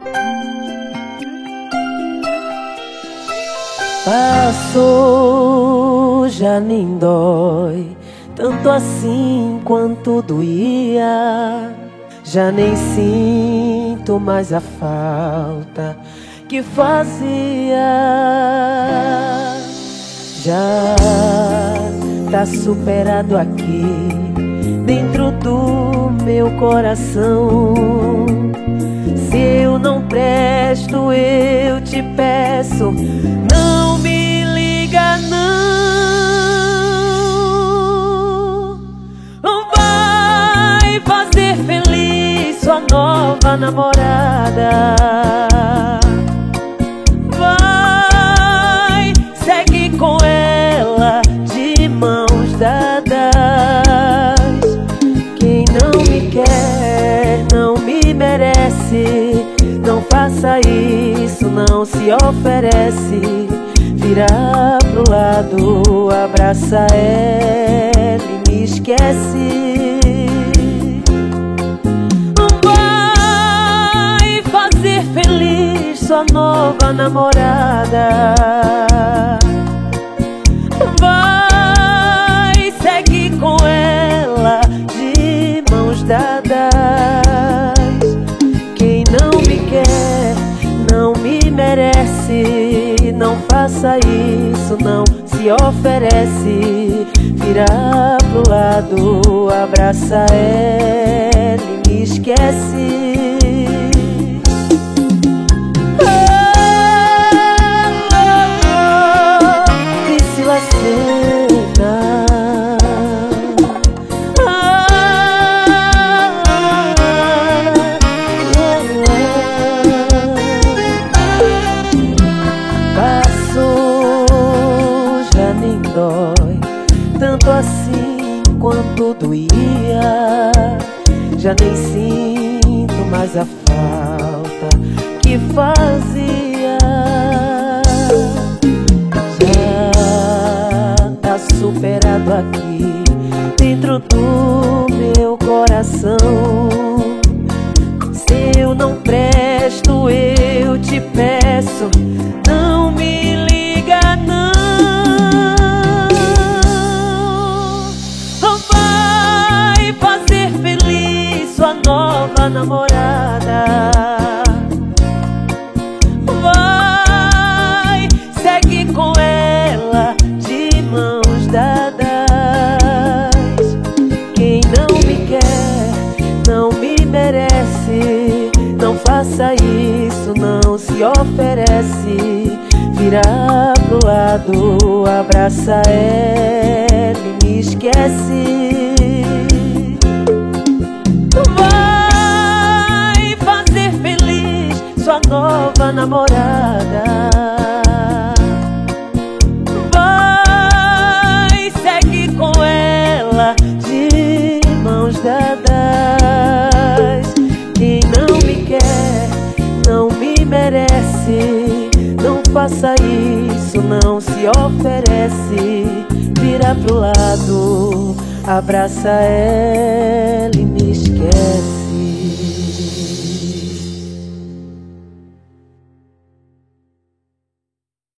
Passou, já nem dói tanto assim quanto doía. Já nem sinto mais a falta que fazia. Já tá superado aqui dentro do meu coração. Se eu não presto, eu te peço, não me liga não. Vai fazer feliz sua nova namorada. Vai, segue com ela de mãos dadas. Quem não me quer não me merece. Não faça isso, não se oferece. Vira pro lado, abraça ela e me esquece. Vai fazer feliz sua nova namorada. Vai, segue com ela de mãos dadas. Quem não me quer não me merece. Não faça isso, não se oferece. Vira pro lado, abraça ela e me esquece. Priscila Senna. Dói tanto assim quanto doía. Já nem sinto mais a falta que fazia. Já tá superado aqui dentro do meu coração. Se eu não presto, eu te peço, não me liga não. Nova namorada. Vai, segue com ela de mãos dadas. Quem não me quer não me merece. Não faça isso, não se oferece. Vira pro lado, abraça ela e me esquece. Vai fazer feliz sua nova namorada. Vai, segue com ela de mãos dadas. Quem não me quer não me merece. Não faça isso, não se oferece. Vira pro lado, abraça ela e me esquece.